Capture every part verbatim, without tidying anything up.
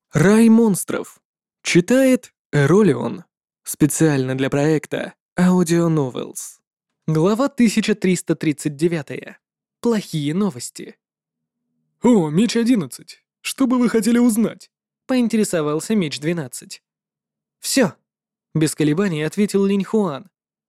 Рай монстров. Читает Эролион. Специально для проекта Audio Novels. Глава тысяча триста тридцать девять. Плохие новости. «О, меч одиннадцать. Что бы вы хотели узнать?» Поинтересовался меч двенадцать. «Все», — без колебаний ответил Линь Хуан.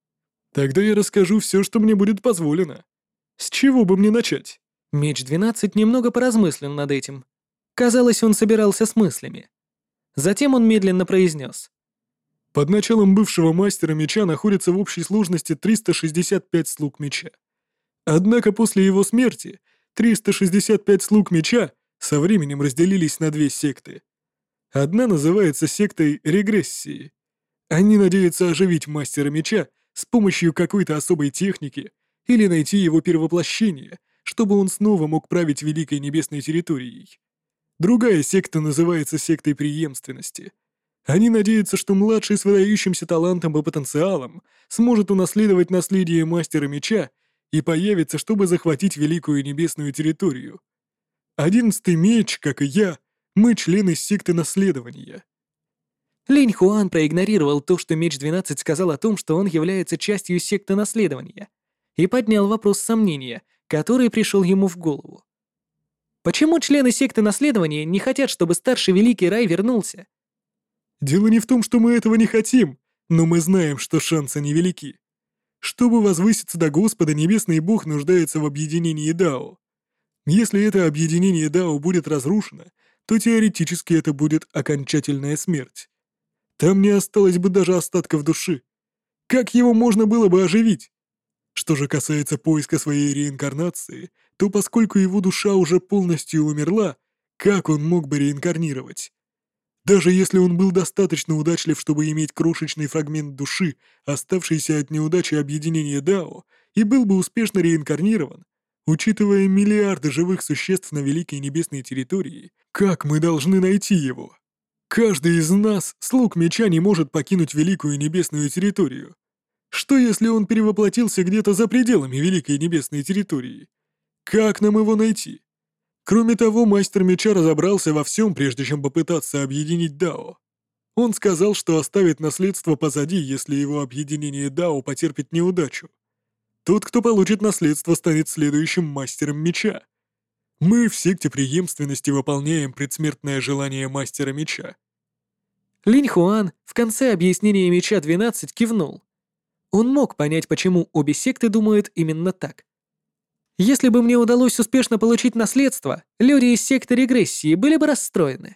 «Тогда я расскажу все, что мне будет позволено. С чего бы мне начать?» Меч двенадцать немного поразмыслил над этим. Казалось, он собирался с мыслями. Затем он медленно произнес. Под началом бывшего мастера меча находится в общей сложности триста шестьдесят пять слуг меча. Однако после его смерти триста шестьдесят пять слуг меча со временем разделились на две секты. Одна называется сектой регрессии. Они надеются оживить мастера меча с помощью какой-то особой техники или найти его перевоплощение, чтобы он снова мог править Великой Небесной территорией. Другая секта называется сектой преемственности. Они надеются, что младший с выдающимся талантом и потенциалом сможет унаследовать наследие мастера меча и появится, чтобы захватить Великую Небесную территорию. Одиннадцатый меч, как и я, мы члены секты наследования. Линь Хуан проигнорировал то, что меч двенадцать сказал о том, что он является частью секты наследования, и поднял вопрос сомнения, который пришел ему в голову. Почему члены секты наследования не хотят, чтобы старший Великий Рай вернулся? Дело не в том, что мы этого не хотим, но мы знаем, что шансы невелики. Чтобы возвыситься до Господа, Небесный Бог нуждается в объединении Дао. Если это объединение Дао будет разрушено, то теоретически это будет окончательная смерть. Там не осталось бы даже остатков души. Как его можно было бы оживить? Что же касается поиска своей реинкарнации, то поскольку его душа уже полностью умерла, как он мог бы реинкарнировать? Даже если он был достаточно удачлив, чтобы иметь крошечный фрагмент души, оставшийся от неудачи объединения Дао, и был бы успешно реинкарнирован, учитывая миллиарды живых существ на Великой Небесной территории, как мы должны найти его? Каждый из нас, слуг меча, не может покинуть Великую Небесную территорию. Что если он перевоплотился где-то за пределами Великой Небесной территории? Как нам его найти? Кроме того, мастер меча разобрался во всем, прежде чем попытаться объединить Дао. Он сказал, что оставит наследство позади, если его объединение Дао потерпит неудачу. Тот, кто получит наследство, станет следующим мастером меча. Мы в секте преемственности выполняем предсмертное желание мастера меча. Линь Хуан в конце объяснения меча двенадцать кивнул. Он мог понять, почему обе секты думают именно так. Если бы мне удалось успешно получить наследство, люди из секты регрессии были бы расстроены.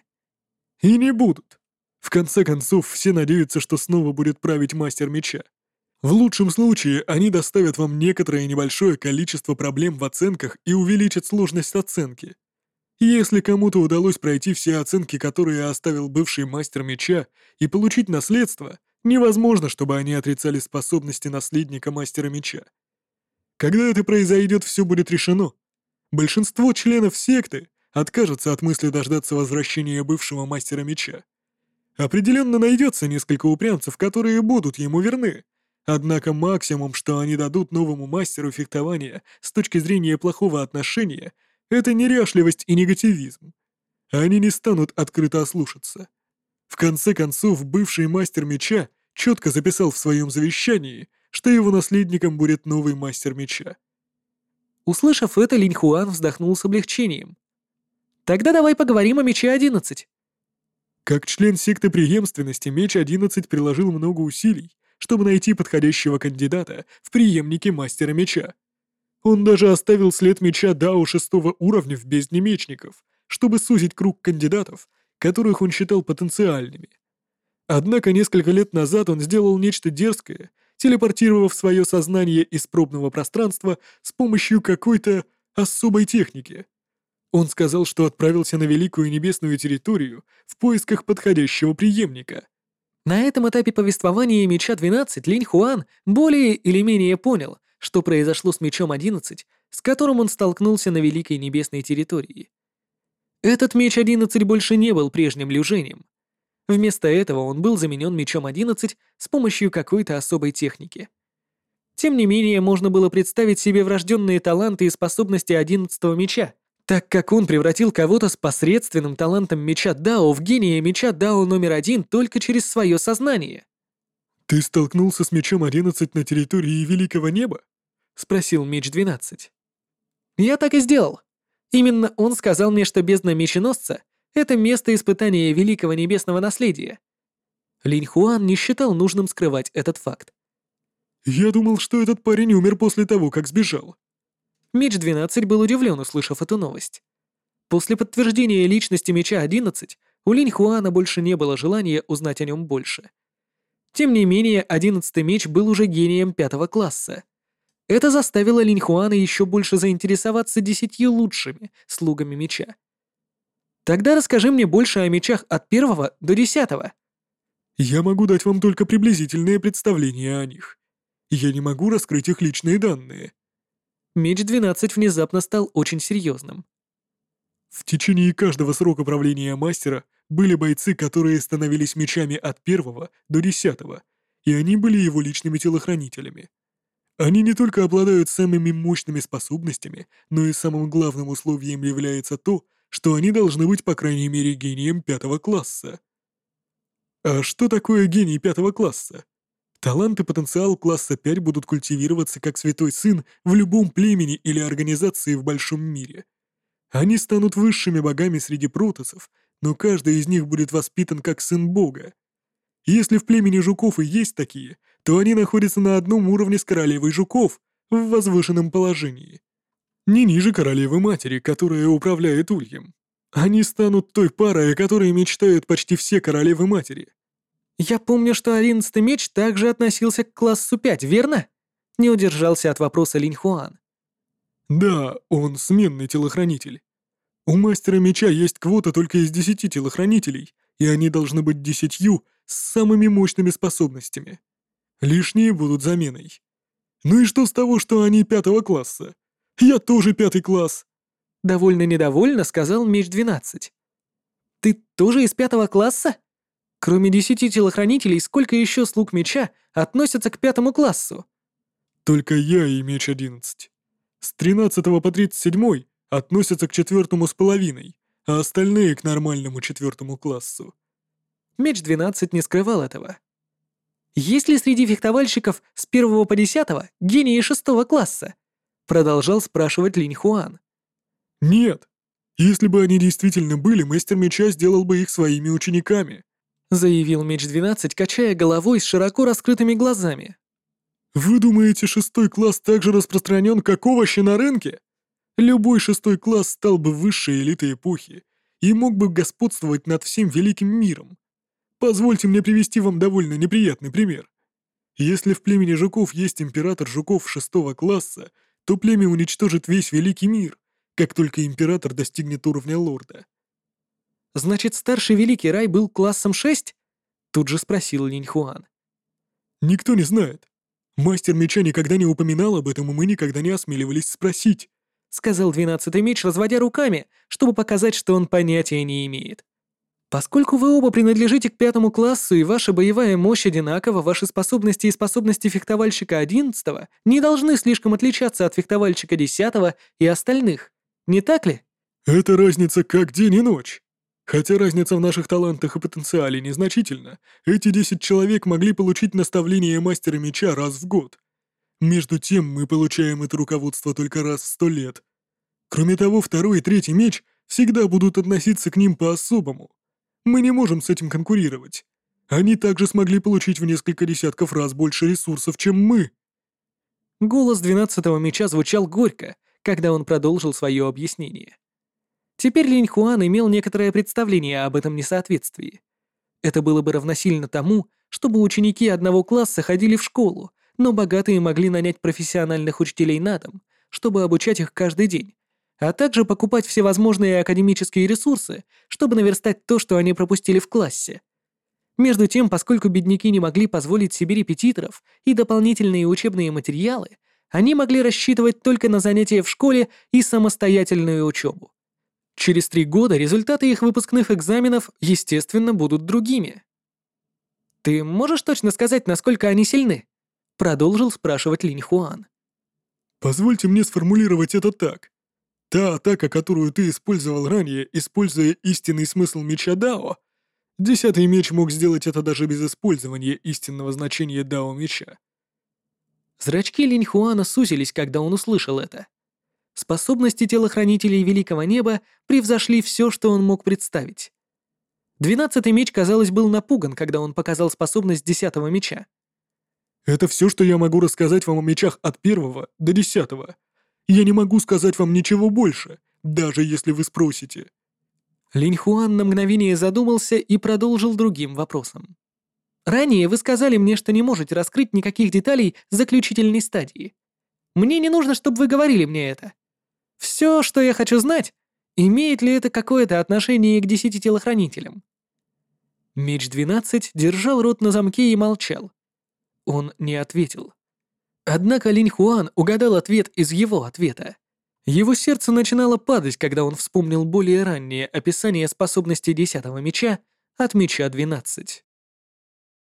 И не будут. В конце концов, все надеются, что снова будет править мастер меча. В лучшем случае, они доставят вам некоторое небольшое количество проблем в оценках и увеличат сложность оценки. Если кому-то удалось пройти все оценки, которые оставил бывший мастер меча, и получить наследство, невозможно, чтобы они отрицали способности наследника мастера меча. Когда это произойдет, все будет решено. Большинство членов секты откажутся от мысли дождаться возвращения бывшего мастера меча. Определенно найдется несколько упрямцев, которые будут ему верны. Однако максимум, что они дадут новому мастеру фехтования с точки зрения плохого отношения, это неряшливость и негативизм. Они не станут открыто ослушаться. В конце концов, бывший мастер меча четко записал в своем завещании, что его наследником будет новый мастер меча. Услышав это, Линь Хуан вздохнул с облегчением. Тогда давай поговорим о мече одиннадцать. Как член секты преемственности, меч одиннадцать приложил много усилий, чтобы найти подходящего кандидата в преемнике мастера меча. Он даже оставил след меча Дао шестого уровня в бездне мечников, чтобы сузить круг кандидатов, которых он считал потенциальными. Однако несколько лет назад он сделал нечто дерзкое, телепортировав свое сознание из пробного пространства с помощью какой-то особой техники. Он сказал, что отправился на Великую Небесную территорию в поисках подходящего преемника. На этом этапе повествования меча двенадцать Линь Хуан более или менее понял, что произошло с мечом одиннадцать, с которым он столкнулся на Великой Небесной территории. Этот меч одиннадцать больше не был прежним Лю-Жэнем. Вместо этого он был заменен мечом одиннадцать с помощью какой-то особой техники. Тем не менее, можно было представить себе врожденные таланты и способности одиннадцатого меча, Так как он превратил кого-то с посредственным талантом меча Дао в гения меча Дао номер один только через свое сознание. «Ты столкнулся с мечом одиннадцать на территории Великого Неба?» — спросил меч двенадцать. Я так и сделал. Именно он сказал мне, что бездна меченосца — это место испытания великого небесного наследия. Линь Хуан не считал нужным скрывать этот факт. «Я думал, что этот парень умер после того, как сбежал». Меч двенадцать был удивлен, услышав эту новость. После подтверждения личности меча одиннадцать у Линь Хуана больше не было желания узнать о нем больше. Тем не менее, одиннадцатый меч был уже гением пятого класса. Это заставило Линь Хуана еще больше заинтересоваться десятью лучшими слугами меча. Тогда расскажи мне больше о мечах от первого до десятого. «Я могу дать вам только приблизительное представление о них. Я не могу раскрыть их личные данные». Меч двенадцать внезапно стал очень серьезным. В течение каждого срока правления мастера были бойцы, которые становились мечами от первого до десятого, и они были его личными телохранителями. Они не только обладают самыми мощными способностями, но и самым главным условием является то, что они должны быть по крайней мере гением пятого класса. А что такое гений пятого класса? Талант и потенциал класса пять будут культивироваться как святой сын в любом племени или организации в большом мире. Они станут высшими богами среди протоссов, но каждый из них будет воспитан как сын бога. Если в племени жуков и есть такие, то они находятся на одном уровне с королевой жуков в возвышенном положении. Не ниже королевы-матери, которая управляет ульем. Они станут той парой, о которой мечтают почти все королевы-матери. Я помню, что одиннадцатый меч также относился к классу пять, верно? Не удержался от вопроса Линь Хуан. Да, он сменный телохранитель. У мастера меча есть квота только из десяти телохранителей, и они должны быть десятью с самыми мощными способностями. Лишние будут заменой. Ну и что с того, что они пятого класса? Я тоже пятый класс. Довольно недовольно сказал меч двенадцать. Ты тоже из пятого класса? Кроме десяти телохранителей, сколько еще слуг меча относятся к пятому классу? Только я и меч одиннадцать. С тринадцатого по тридцать седьмой относятся к четвертому с половиной, а остальные к нормальному четвертому классу. Меч двенадцать не скрывал этого. Есть ли среди фехтовальщиков с первого по десятого гении шестого класса? Продолжал спрашивать Линь Хуан. Нет. Если бы они действительно были, мастер меча сделал бы их своими учениками. Заявил меч двенадцать, качая головой с широко раскрытыми глазами. Вы думаете, шестой класс так же распространен, как овощи на рынке? Любой шестой класс стал бы высшей элитой эпохи и мог бы господствовать над всем великим миром. Позвольте мне привести вам довольно неприятный пример. Если в племени жуков есть император жуков шестого класса, то племя уничтожит весь великий мир, как только император достигнет уровня лорда. Значит, старший великий рай был классом шесть? Тут же спросил Линь Хуан. Никто не знает. Мастер меча никогда не упоминал об этом, и мы никогда не осмеливались спросить, сказал двенадцатый меч, разводя руками, чтобы показать, что он понятия не имеет. Поскольку вы оба принадлежите к пятому классу и ваша боевая мощь одинакова, ваши способности и способности фехтовальщика одиннадцатого не должны слишком отличаться от фехтовальщика десятого и остальных, не так ли? Это разница как день и ночь. Хотя разница в наших талантах и потенциале незначительна, эти десять человек могли получить наставление мастера меча раз в год. Между тем мы получаем это руководство только раз в сто лет. Кроме того, второй и третий меч всегда будут относиться к ним по-особому. Мы не можем с этим конкурировать. Они также смогли получить в несколько десятков раз больше ресурсов, чем мы. Голос двенадцатого меча звучал горько, когда он продолжил свое объяснение. Теперь Линь Хуан имел некоторое представление об этом несоответствии. Это было бы равносильно тому, чтобы ученики одного класса ходили в школу, но богатые могли нанять профессиональных учителей на дом, чтобы обучать их каждый день, а также покупать всевозможные академические ресурсы, чтобы наверстать то, что они пропустили в классе. Между тем, поскольку бедняки не могли позволить себе репетиторов и дополнительные учебные материалы, они могли рассчитывать только на занятия в школе и самостоятельную учебу. Через три года результаты их выпускных экзаменов, естественно, будут другими. «Ты можешь точно сказать, насколько они сильны?» — продолжил спрашивать Линь Хуан. Позвольте мне сформулировать это так. Та атака, которую ты использовал ранее, используя истинный смысл меча Дао, десятый меч мог сделать это даже без использования истинного значения Дао меча. Зрачки Линь Хуана сузились, когда он услышал это. Способности телохранителей Великого Неба превзошли все, что он мог представить. Двенадцатый меч, казалось, был напуган, когда он показал способность десятого меча. Это все, что я могу рассказать вам о мечах от первого до десятого. Я не могу сказать вам ничего больше, даже если вы спросите. Линь Хуан на мгновение задумался и продолжил другим вопросом. Ранее вы сказали мне, что не можете раскрыть никаких деталей заключительной стадии. Мне не нужно, чтобы вы говорили мне это. Все, что я хочу знать, имеет ли это какое-то отношение к десяти телохранителям. Меч двенадцать держал рот на замке и молчал. Он не ответил. Однако Линь Хуан угадал ответ из его ответа. Его сердце начинало падать, когда он вспомнил более раннее описание способностей десятого меча от меча двенадцать.